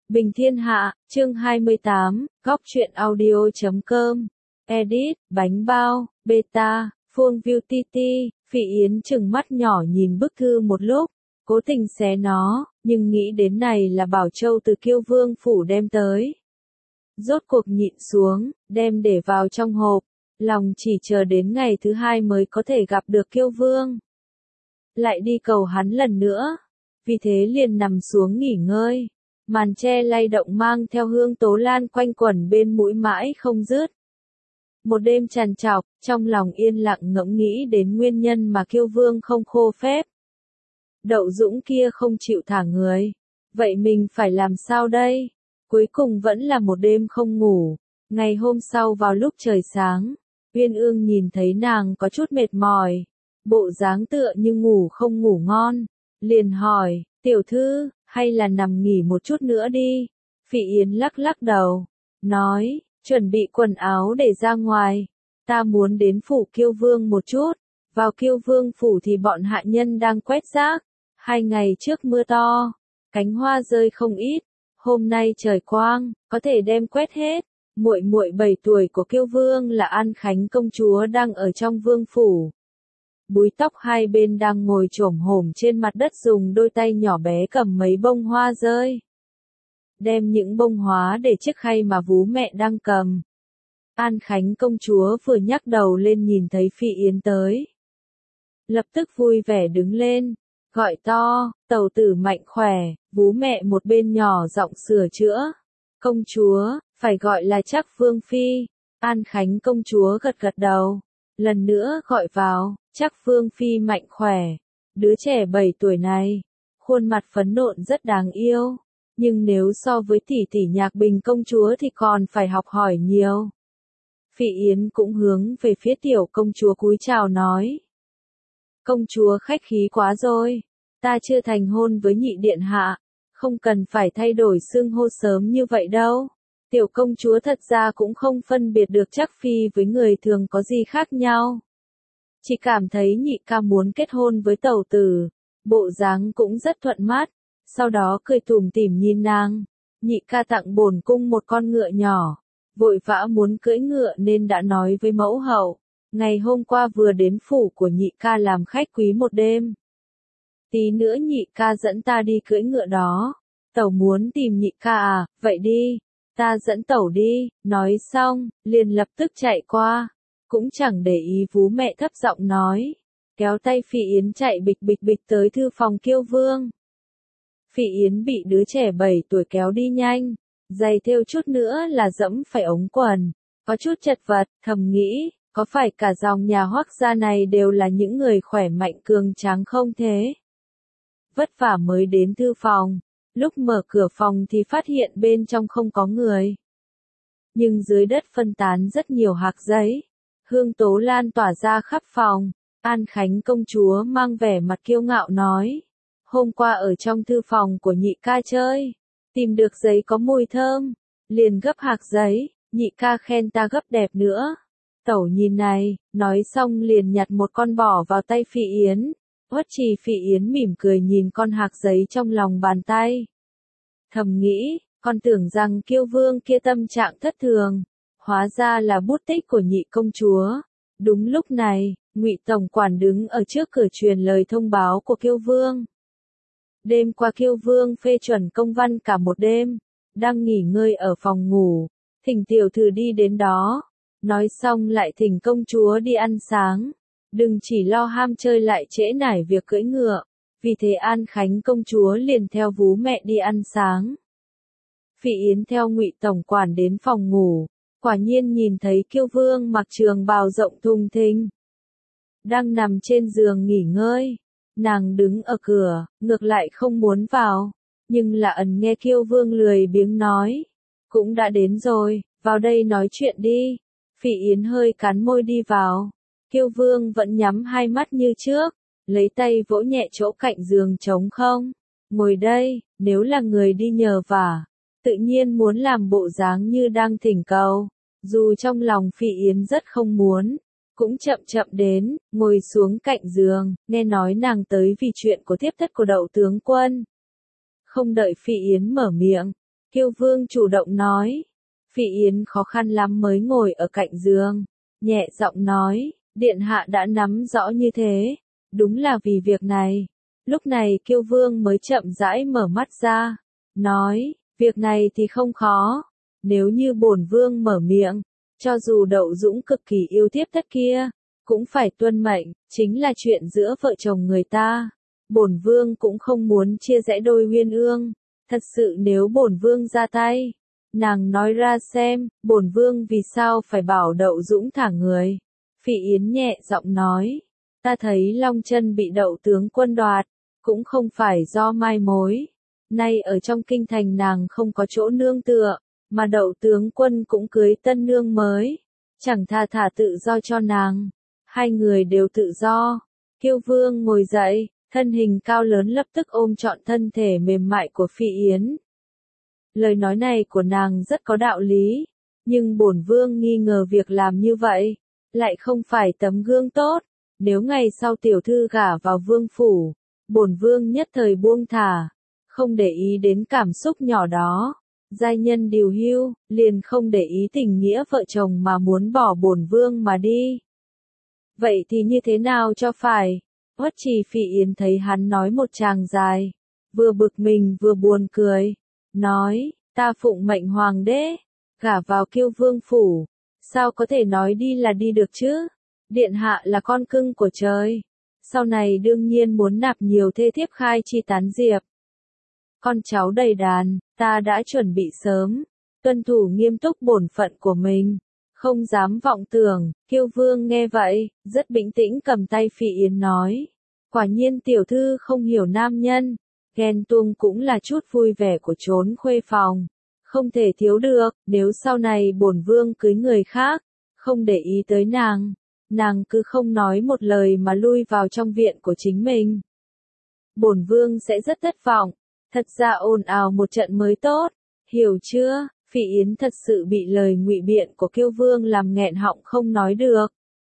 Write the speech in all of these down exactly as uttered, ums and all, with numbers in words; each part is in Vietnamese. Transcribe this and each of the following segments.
Bình Thiên Hạ, chương hai mươi tám, góc truyện audio chấm com, edit, bánh bao, beta, Phương View tê tê, Phỉ Yến trừng mắt nhỏ nhìn bức thư một lúc, cố tình xé nó, nhưng nghĩ đến này là Bảo Châu từ Kiêu Vương phủ đem tới. Rốt cuộc nhịn xuống, đem để vào trong hộp, lòng chỉ chờ đến ngày thứ hai mới có thể gặp được Kiêu Vương. Lại đi cầu hắn lần nữa, vì thế liền nằm xuống nghỉ ngơi. Màn che lay động mang theo hương tố lan quanh quẩn bên mũi mãi không dứt. Một đêm trằn trọc, trong lòng yên lặng ngẫm nghĩ đến nguyên nhân mà Kiêu Vương không khô phép. Đậu Dũng kia không chịu thả người. Vậy mình phải làm sao đây? Cuối cùng vẫn là một đêm không ngủ. Ngày hôm sau vào lúc trời sáng, Uyên Ương nhìn thấy nàng có chút mệt mỏi. Bộ dáng tựa như ngủ không ngủ ngon. Liền hỏi, tiểu thư, hay là nằm nghỉ một chút nữa đi. Phỉ Yến lắc lắc đầu, nói, chuẩn bị quần áo để ra ngoài. Ta muốn đến phủ Kiêu Vương một chút. Vào Kiêu Vương phủ thì bọn hạ nhân đang quét rác. Hai ngày trước mưa to, cánh hoa rơi không ít. Hôm nay trời quang, có thể đem quét hết. Muội muội bảy tuổi của Kiêu Vương là An Khánh công chúa đang ở trong vương phủ. Búi tóc hai bên đang ngồi chổm hổm trên mặt đất dùng đôi tay nhỏ bé cầm mấy bông hoa rơi. Đem những bông hoa để chiếc khay mà vú mẹ đang cầm. An Khánh công chúa vừa nhắc đầu lên nhìn thấy Phỉ Yến tới. Lập tức vui vẻ đứng lên, gọi to, tẩu tử mạnh khỏe, vú mẹ một bên nhỏ giọng sửa chữa. Công chúa, phải gọi là Trắc Vương Phi. An Khánh công chúa gật gật đầu. Lần nữa gọi vào, Trắc Vương Phi mạnh khỏe. Đứa trẻ bảy tuổi này, khuôn mặt phấn nộn rất đáng yêu. Nhưng nếu so với tỷ tỷ Nhạc Bình công chúa thì còn phải học hỏi nhiều. Phỉ Yến cũng hướng về phía tiểu công chúa cúi chào nói. Công chúa khách khí quá rồi. Ta chưa thành hôn với nhị điện hạ. Không cần phải thay đổi xưng hô sớm như vậy đâu. Tiểu công chúa thật ra cũng không phân biệt được Trắc Phi với người thường có gì khác nhau. Chỉ cảm thấy nhị ca muốn kết hôn với tẩu tử. Bộ dáng cũng rất thuận mắt. Sau đó cười tủm tỉm nhìn nàng. Nhị ca tặng bổn cung một con ngựa nhỏ. Vội vã muốn cưỡi ngựa nên đã nói với mẫu hậu. Ngày hôm qua vừa đến phủ của nhị ca làm khách quý một đêm. Tí nữa nhị ca dẫn ta đi cưỡi ngựa đó. Tẩu muốn tìm nhị ca à, vậy đi. Ta dẫn tẩu đi, nói xong, liền lập tức chạy qua. Cũng chẳng để ý vú mẹ thấp giọng nói. Kéo tay Phỉ Yến chạy bịch bịch bịch tới thư phòng Kiêu Vương. Phỉ Yến bị đứa trẻ bảy tuổi kéo đi nhanh. Giày thêu chút nữa là dẫm phải ống quần. Có chút chật vật, thầm nghĩ, có phải cả dòng nhà Hoắc gia này đều là những người khỏe mạnh cường tráng không thế? Vất vả mới đến thư phòng. Lúc mở cửa phòng thì phát hiện bên trong không có người. Nhưng dưới đất phân tán rất nhiều hạc giấy. Hương tố lan tỏa ra khắp phòng. An Khánh công chúa mang vẻ mặt kiêu ngạo nói. Hôm qua ở trong thư phòng của nhị ca chơi. Tìm được giấy có mùi thơm. Liền gấp hạc giấy. Nhị ca khen ta gấp đẹp nữa. Tẩu nhìn này. Nói xong liền nhặt một con bỏ vào tay Phỉ Yến. Uất Trì Phỉ Yến mỉm cười nhìn con hạc giấy trong lòng bàn tay. Thầm nghĩ, con tưởng rằng Kiêu Vương kia tâm trạng thất thường. Hóa ra là bút tích của nhị công chúa. Đúng lúc này, Ngụy tổng quản đứng ở trước cửa truyền lời thông báo của Kiêu Vương. Đêm qua Kiêu Vương phê chuẩn công văn cả một đêm. Đang nghỉ ngơi ở phòng ngủ. Thỉnh tiểu thư đi đến đó. Nói xong lại thỉnh công chúa đi ăn sáng. Đừng chỉ lo ham chơi lại trễ nải việc cưỡi ngựa. Vì thế An Khánh công chúa liền theo vú mẹ đi ăn sáng. Phỉ Yến theo Ngụy tổng quản đến phòng ngủ. Quả nhiên nhìn thấy Kiêu Vương mặc trường bào rộng thùng thình. Đang nằm trên giường nghỉ ngơi. Nàng đứng ở cửa, ngược lại không muốn vào. Nhưng là ẩn nghe Kiêu Vương lười biếng nói. Cũng đã đến rồi, vào đây nói chuyện đi. Phỉ Yến hơi cắn môi đi vào. Kiêu Vương vẫn nhắm hai mắt như trước, lấy tay vỗ nhẹ chỗ cạnh giường trống không. Ngồi đây, nếu là người đi nhờ vả, tự nhiên muốn làm bộ dáng như đang thỉnh cầu. Dù trong lòng Phỉ Yến rất không muốn, cũng chậm chậm đến, ngồi xuống cạnh giường, nghe nói nàng tới vì chuyện của thiếp thất của Đậu tướng quân. Không đợi Phỉ Yến mở miệng, Kiêu Vương chủ động nói. Phỉ Yến khó khăn lắm mới ngồi ở cạnh giường, nhẹ giọng nói, điện hạ đã nắm rõ như thế, đúng là vì việc này. Lúc này Kiêu Vương mới chậm rãi mở mắt ra, nói, việc này thì không khó, nếu như bổn vương mở miệng, cho dù Đậu Dũng cực kỳ yêu thiếp thất kia, cũng phải tuân mệnh, chính là chuyện giữa vợ chồng người ta. Bổn vương cũng không muốn chia rẽ đôi uyên ương, thật sự nếu bổn vương ra tay, nàng nói ra xem, bổn vương vì sao phải bảo Đậu Dũng thả người. Phỉ Yến nhẹ giọng nói, ta thấy Long Chân bị Đậu tướng quân đoạt, cũng không phải do mai mối. Nay ở trong kinh thành nàng không có chỗ nương tựa, mà Đậu tướng quân cũng cưới tân nương mới, chẳng thà thả tự do cho nàng. Hai người đều tự do. Kiêu Vương ngồi dậy, thân hình cao lớn lập tức ôm trọn thân thể mềm mại của Phỉ Yến. Lời nói này của nàng rất có đạo lý, nhưng bổn vương nghi ngờ việc làm như vậy, lại không phải tấm gương tốt. Nếu ngày sau tiểu thư gả vào vương phủ, bổn vương nhất thời buông thả, không để ý đến cảm xúc nhỏ đó. Giai nhân điều hưu, liền không để ý tình nghĩa vợ chồng mà muốn bỏ bổn vương mà đi. Vậy thì như thế nào cho phải? Uất Trì Phỉ Yến thấy hắn nói một tràng dài, vừa bực mình vừa buồn cười, nói, ta phụng mệnh hoàng đế, gả vào Kiêu Vương phủ, sao có thể nói đi là đi được chứ? Điện hạ là con cưng của trời, sau này đương nhiên muốn nạp nhiều thê thiếp khai chi tán diệp. Con cháu đầy đàn, ta đã chuẩn bị sớm, tuân thủ nghiêm túc bổn phận của mình, không dám vọng tưởng. Kiêu Vương nghe vậy, rất bình tĩnh cầm tay Phỉ Yến nói, quả nhiên tiểu thư không hiểu nam nhân, ghen tuông cũng là chút vui vẻ của trốn khuê phòng, không thể thiếu được. Nếu sau này bổn vương cưới người khác, không để ý tới nàng, nàng cứ không nói một lời mà lui vào trong viện của chính mình, bổn vương sẽ rất thất vọng. Thật ra ồn ào một trận mới tốt, hiểu chưa? Phỉ Yến thật sự bị lời ngụy biện của Kiêu Vương làm nghẹn họng không nói được.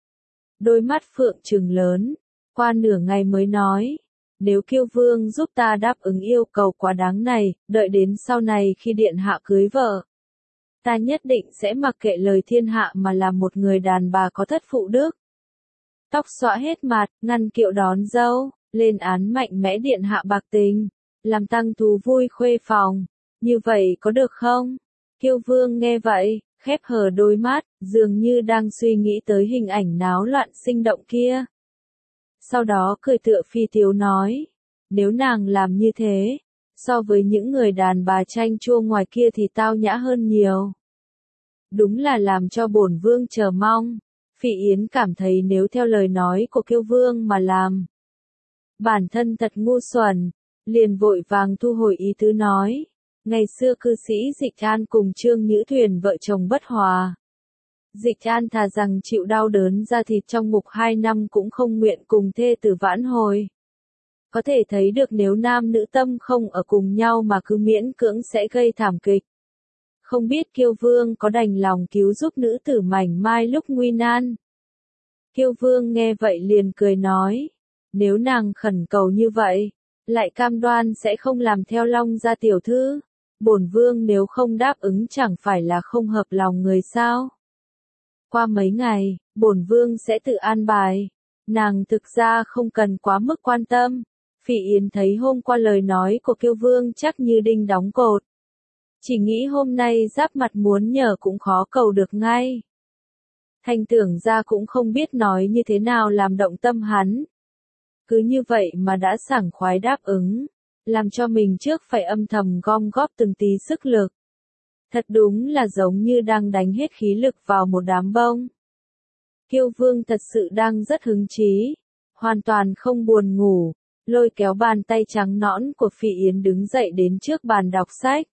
Đôi mắt phượng trừng lớn, qua nửa ngày mới nói, nếu Kiêu Vương giúp ta đáp ứng yêu cầu quá đáng này, đợi đến sau này khi điện hạ cưới vợ, ta nhất định sẽ mặc kệ lời thiên hạ mà làm một người đàn bà có thất phụ đức. Tóc xõa hết mặt, ngăn kiệu đón dâu, lên án mạnh mẽ điện hạ bạc tình, làm tăng thú vui khuê phòng, như vậy có được không? Kiêu Vương nghe vậy, khép hờ đôi mắt, dường như đang suy nghĩ tới hình ảnh náo loạn sinh động kia. Sau đó cười tựa phi tiếu nói, nếu nàng làm như thế, so với những người đàn bà chanh chua ngoài kia thì tao nhã hơn nhiều. Đúng là làm cho bổn vương chờ mong. Phỉ Yến cảm thấy nếu theo lời nói của Kiêu Vương mà làm, bản thân thật ngu xuẩn, liền vội vàng thu hồi ý tứ nói. Ngày xưa cư sĩ Dịch An cùng Trương Nhữ Thuyền vợ chồng bất hòa. Dịch An thà rằng chịu đau đớn ra thịt trong ngục hai năm cũng không nguyện cùng thê tử vãn hồi. Có thể thấy được nếu nam nữ tâm không ở cùng nhau mà cứ miễn cưỡng sẽ gây thảm kịch. Không biết Kiêu Vương có đành lòng cứu giúp nữ tử mảnh mai lúc nguy nan. Kiêu Vương nghe vậy liền cười nói, nếu nàng khẩn cầu như vậy, lại cam đoan sẽ không làm theo Long gia tiểu thư, bổn vương nếu không đáp ứng chẳng phải là không hợp lòng người sao? Qua mấy ngày, bổn vương sẽ tự an bài, nàng thực ra không cần quá mức quan tâm. Phỉ Yến thấy hôm qua lời nói của Kiêu Vương chắc như đinh đóng cột, chỉ nghĩ hôm nay giáp mặt muốn nhờ cũng khó cầu được ngay. Thành tưởng ra cũng không biết nói như thế nào làm động tâm hắn. Cứ như vậy mà đã sảng khoái đáp ứng, làm cho mình trước phải âm thầm gom góp từng tí sức lực. Thật đúng là giống như đang đánh hết khí lực vào một đám bông. Kiêu Vương thật sự đang rất hứng chí, hoàn toàn không buồn ngủ, lôi kéo bàn tay trắng nõn của Phỉ Yến đứng dậy đến trước bàn đọc sách.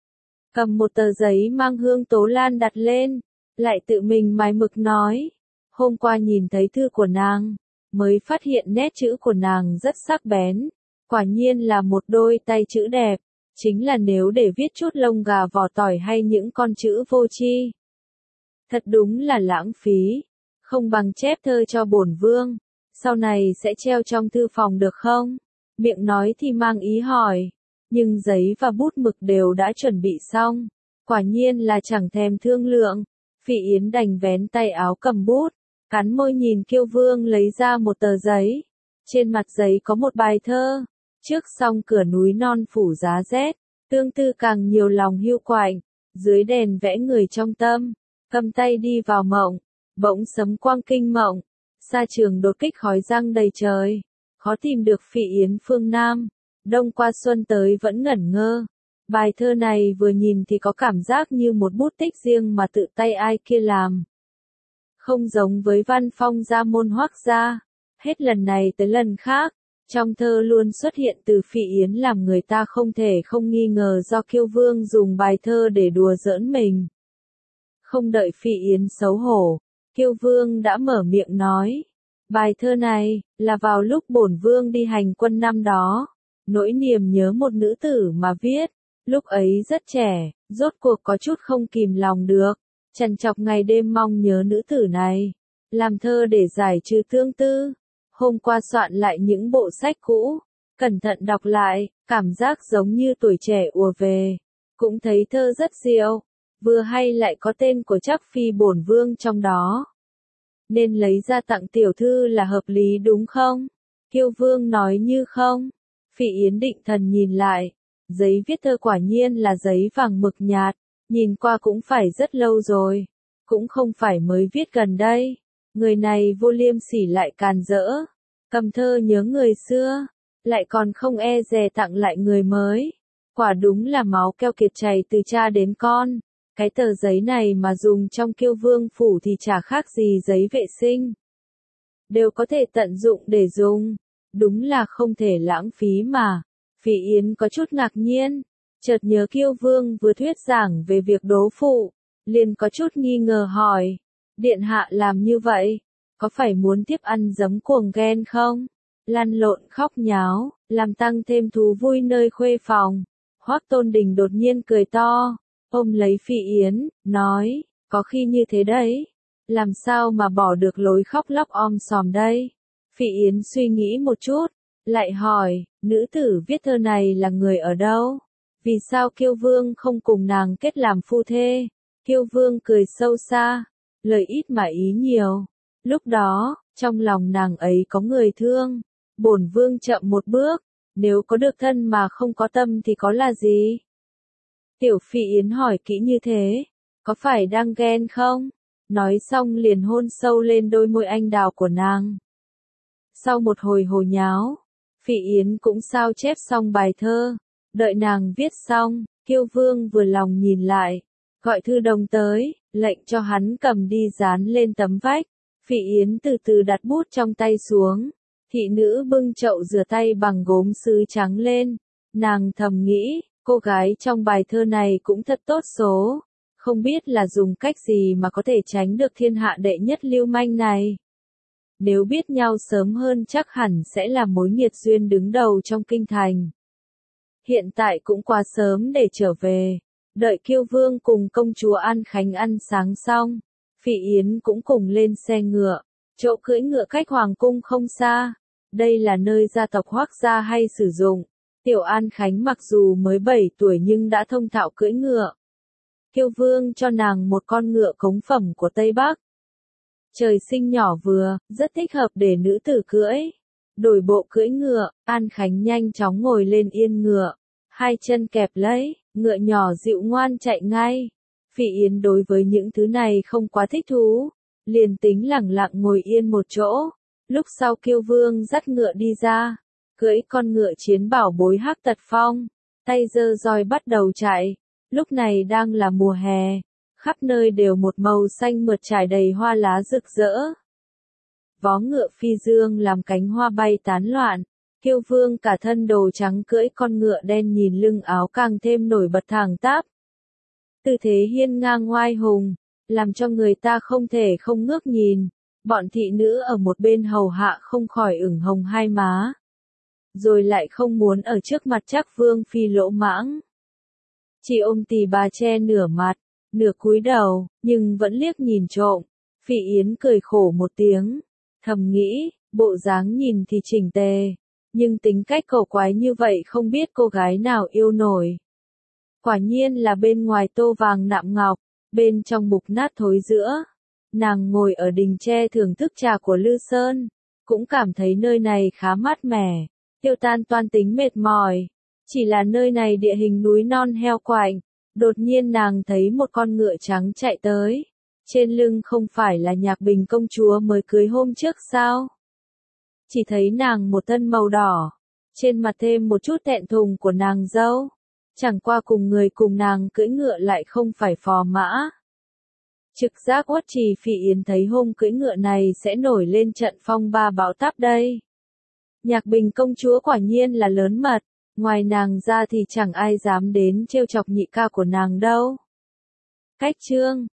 Cầm một tờ giấy mang hương tố lan đặt lên, lại tự mình mài mực nói, hôm qua nhìn thấy thư của nàng, mới phát hiện nét chữ của nàng rất sắc bén, quả nhiên là một đôi tay chữ đẹp, chính là nếu để viết chút lông gà vỏ tỏi hay những con chữ vô tri. Thật đúng là lãng phí, không bằng chép thơ cho bổn vương, sau này sẽ treo trong thư phòng được không? Miệng nói thì mang ý hỏi, nhưng giấy và bút mực đều đã chuẩn bị xong. Quả nhiên là chẳng thèm thương lượng. Phỉ Yến đành vén tay áo cầm bút, cắn môi nhìn Kiêu Vương lấy ra một tờ giấy. Trên mặt giấy có một bài thơ. Trước song cửa núi non phủ giá rét, tương tư càng nhiều lòng hiu quạnh. Dưới đèn vẽ người trong tâm, cầm tay đi vào mộng. Bỗng sấm quang kinh mộng, xa trường đột kích khói giăng đầy trời. Khó tìm được Phỉ Yến phương Nam, đông qua xuân tới vẫn ngẩn ngơ. Bài thơ này vừa nhìn thì có cảm giác như một bút tích riêng mà tự tay ai kia làm. Không giống với văn phong gia môn Hoắc gia. Hết lần này tới lần khác, trong thơ luôn xuất hiện từ Phỉ Yến làm người ta không thể không nghi ngờ do Kiêu Vương dùng bài thơ để đùa giỡn mình. Không đợi Phỉ Yến xấu hổ, Kiêu Vương đã mở miệng nói. Bài thơ này, là vào lúc bổn vương đi hành quân năm đó. Nỗi niềm nhớ một nữ tử mà viết. Lúc ấy rất trẻ, rốt cuộc có chút không kìm lòng được. Trằn trọc ngày đêm mong nhớ nữ tử này. Làm thơ để giải trừ tương tư. Hôm qua soạn lại những bộ sách cũ. Cẩn thận đọc lại, cảm giác giống như tuổi trẻ ùa về. Cũng thấy thơ rất diệu. Vừa hay lại có tên của Trác Phi bổn vương trong đó. Nên lấy ra tặng tiểu thư là hợp lý đúng không? Kiêu Vương nói như không. Phỉ Yến định thần nhìn lại. Giấy viết thơ quả nhiên là giấy vàng mực nhạt. Nhìn qua cũng phải rất lâu rồi. Cũng không phải mới viết gần đây. Người này vô liêm sỉ lại càn rỡ. Cầm thơ nhớ người xưa. Lại còn không e dè tặng lại người mới. Quả đúng là máu keo kiệt chảy từ cha đến con. Cái tờ giấy này mà dùng trong Kiêu Vương phủ thì chả khác gì giấy vệ sinh. Đều có thể tận dụng để dùng. Đúng là không thể lãng phí mà. Phỉ Yến có chút ngạc nhiên. Chợt nhớ Kiêu Vương vừa thuyết giảng về việc đố phụ. Liền có chút nghi ngờ hỏi. Điện hạ làm như vậy. Có phải muốn tiếp ăn giấm cuồng ghen không? Lăn lộn khóc nháo. Làm tăng thêm thú vui nơi khuê phòng. Hoắc Tôn Đình đột nhiên cười to. Ôm lấy Phỉ Yến, nói, có khi như thế đấy. Làm sao mà bỏ được lối khóc lóc om sòm đây? Phỉ Yến suy nghĩ một chút, lại hỏi, nữ tử viết thơ này là người ở đâu? Vì sao Kiêu Vương không cùng nàng kết làm phu thê? Kiêu Vương cười sâu xa, lời ít mà ý nhiều. Lúc đó, trong lòng nàng ấy có người thương. Bổn vương chậm một bước, nếu có được thân mà không có tâm thì có là gì? Tiểu Phỉ Yến hỏi kỹ như thế, có phải đang ghen không? Nói xong liền hôn sâu lên đôi môi anh đào của nàng. Sau một hồi hồ nháo, Phỉ Yến cũng sao chép xong bài thơ. Đợi nàng viết xong, Kiêu Vương vừa lòng nhìn lại, gọi thư đồng tới, lệnh cho hắn cầm đi dán lên tấm vách. Phỉ Yến từ từ đặt bút trong tay xuống. Thị nữ bưng chậu rửa tay bằng gốm sứ trắng lên. Nàng thầm nghĩ, cô gái trong bài thơ này cũng thật tốt số. Không biết là dùng cách gì mà có thể tránh được thiên hạ đệ nhất lưu manh này. Nếu biết nhau sớm hơn chắc hẳn sẽ là mối nghiệt duyên đứng đầu trong kinh thành. Hiện tại cũng quá sớm để trở về. Đợi Kiêu Vương cùng công chúa An Khánh ăn sáng xong. Phỉ Yến cũng cùng lên xe ngựa. Chỗ cưỡi ngựa cách hoàng cung không xa. Đây là nơi gia tộc Hoắc gia hay sử dụng. Tiểu An Khánh mặc dù mới bảy tuổi nhưng đã thông thạo cưỡi ngựa. Kiêu Vương cho nàng một con ngựa cống phẩm của Tây Bắc. Trời sinh nhỏ vừa, rất thích hợp để nữ tử cưỡi. Đổi bộ cưỡi ngựa, An Khánh nhanh chóng ngồi lên yên ngựa. Hai chân kẹp lấy, ngựa nhỏ dịu ngoan chạy ngay. Phỉ Yến đối với những thứ này không quá thích thú. Liền tính lẳng lặng ngồi yên một chỗ. Lúc sau Kiêu Vương dắt ngựa đi ra. Cưỡi con ngựa chiến bảo bối Hắc Tật Phong. Tay giơ roi bắt đầu chạy. Lúc này đang là mùa hè. Khắp nơi đều một màu xanh mượt trải đầy hoa lá rực rỡ. Vó ngựa phi dương làm cánh hoa bay tán loạn. Kiêu Vương cả thân đồ trắng cưỡi con ngựa đen nhìn lưng áo càng thêm nổi bật thẳng tắp. Tư thế hiên ngang oai hùng, làm cho người ta không thể không ngước nhìn. Bọn thị nữ ở một bên hầu hạ không khỏi ửng hồng hai má. Rồi lại không muốn ở trước mặt Trác Vương phi lỗ mãng. Chỉ ôm tì bà che nửa mặt, nửa cúi đầu, nhưng vẫn liếc nhìn trộm. Phỉ Yến cười khổ một tiếng, thầm nghĩ, bộ dáng nhìn thì chỉnh tề, Nhưng tính cách cổ quái như vậy không biết cô gái nào yêu nổi. Quả nhiên là bên ngoài tô vàng nạm ngọc, bên trong mục nát thối giữa. Nàng ngồi ở đình tre thưởng thức trà của Lư Sơn, cũng cảm thấy nơi này khá mát mẻ, tiêu tan toan tính mệt mỏi. Chỉ là nơi này địa hình núi non heo quạnh, đột nhiên nàng thấy một con ngựa trắng chạy tới. Trên lưng không phải là Nhạc Bình công chúa mới cưới hôm trước sao? Chỉ thấy nàng một thân màu đỏ, trên mặt thêm một chút thẹn thùng của nàng dâu. Chẳng qua cùng người cùng nàng cưỡi ngựa lại không phải phò mã. Trực giác Uất Trì Phỉ Yến thấy hôm cưỡi ngựa này sẽ nổi lên trận phong ba bão táp đây. Nhạc Bình công chúa quả nhiên là lớn mật, ngoài nàng ra thì chẳng ai dám đến trêu chọc nhị ca của nàng đâu. Cách chương